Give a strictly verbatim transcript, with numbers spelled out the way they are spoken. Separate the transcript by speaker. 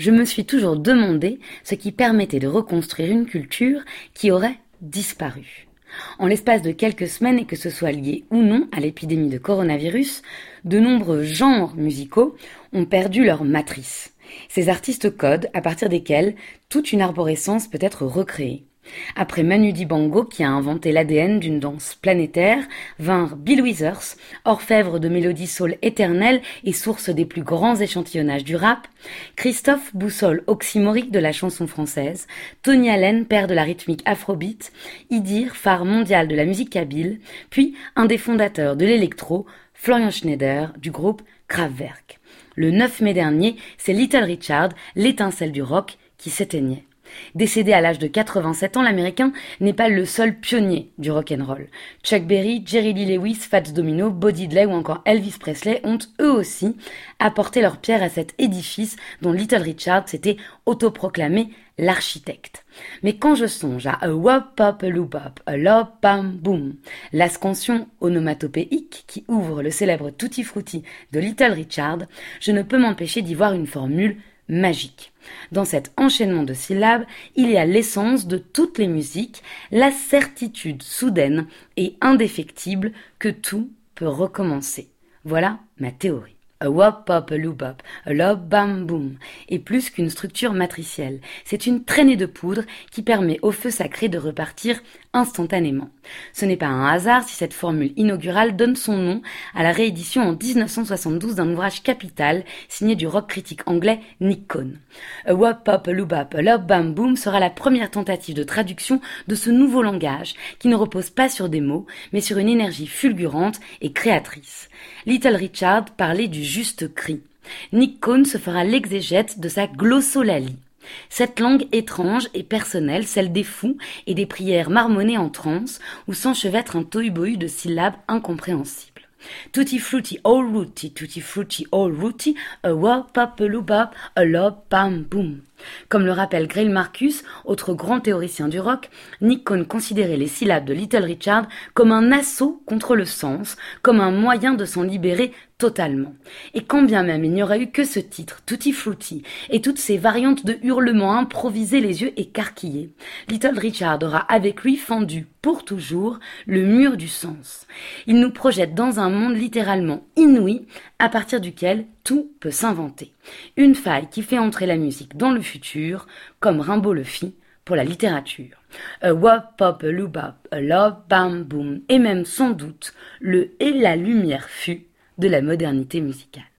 Speaker 1: je me suis toujours demandé ce qui permettait de reconstruire une culture qui aurait disparu. En l'espace de quelques semaines, et que ce soit lié ou non à l'épidémie de coronavirus, de nombreux genres musicaux ont perdu leur matrice. Ces artistes codes à partir desquels toute une arborescence peut être recréée. Après Manu Dibango qui a inventé l'A D N d'une danse planétaire, vinrent Bill Withers, orfèvre de mélodies soul éternelles et source des plus grands échantillonnages du rap, Christophe Boussole, oxymorique de la chanson française, Tony Allen, père de la rythmique afrobeat, Idir, phare mondial de la musique kabyle, puis un des fondateurs de l'électro, Florian Schneider, du groupe Kraftwerk. Le neuf mai dernier, c'est Little Richard, l'étincelle du rock, qui s'éteignait. Décédé à l'âge de quatre-vingt-sept ans, l'américain n'est pas le seul pionnier du rock'n'roll. Chuck Berry, Jerry Lee Lewis, Fats Domino, Bo Diddley ou encore Elvis Presley ont eux aussi apporté leur pierre à cet édifice dont Little Richard s'était autoproclamé l'architecte. Mais quand je songe à A Wop Pop A Loop Up, A Lop Bam Boom, la scansion onomatopéique qui ouvre le célèbre Tutti Frutti de Little Richard, je ne peux m'empêcher d'y voir une formule magique. Dans cet enchaînement de syllabes, il y a l'essence de toutes les musiques, la certitude soudaine et indéfectible que tout peut recommencer. Voilà ma théorie. A wop pop a loop up, a lop bam boom est plus qu'une structure matricielle. C'est une traînée de poudre qui permet au feu sacré de repartir instantanément. Ce n'est pas un hasard si cette formule inaugurale donne son nom à la réédition en dix-neuf cent soixante-douze d'un ouvrage capital signé du rock critique anglais Nick Cone. A wop pop a loop up, a lop bam boom sera la première tentative de traduction de ce nouveau langage qui ne repose pas sur des mots mais sur une énergie fulgurante et créatrice. Little Richard parlait du juste cri. Nick Cone se fera l'exégète de sa glossolalie. Cette langue étrange et personnelle, celle des fous et des prières marmonnées en transe, où s'enchevêtre un tohu-bohu de syllabes incompréhensibles. Tutti frutti all rooty, tutti frutti all rooty, a wop pop a loop up, a lop bam boom. Comme le rappelle Greil Marcus, autre grand théoricien du rock, Nick Cone considérait les syllabes de Little Richard comme un assaut contre le sens, comme un moyen de s'en libérer totalement. Et quand bien même il n'y aurait eu que ce titre, Tutti Frutti, et toutes ces variantes de hurlements improvisés les yeux écarquillés, Little Richard aura avec lui fendu pour toujours le mur du sens. Il nous projette dans un monde littéralement inouï, à partir duquel tout peut s'inventer. Une faille qui fait entrer la musique dans le futur, comme Rimbaud le fit pour la littérature. A wop pop a loop up, a lop bam boom, et même sans doute le et la lumière fut de la modernité musicale.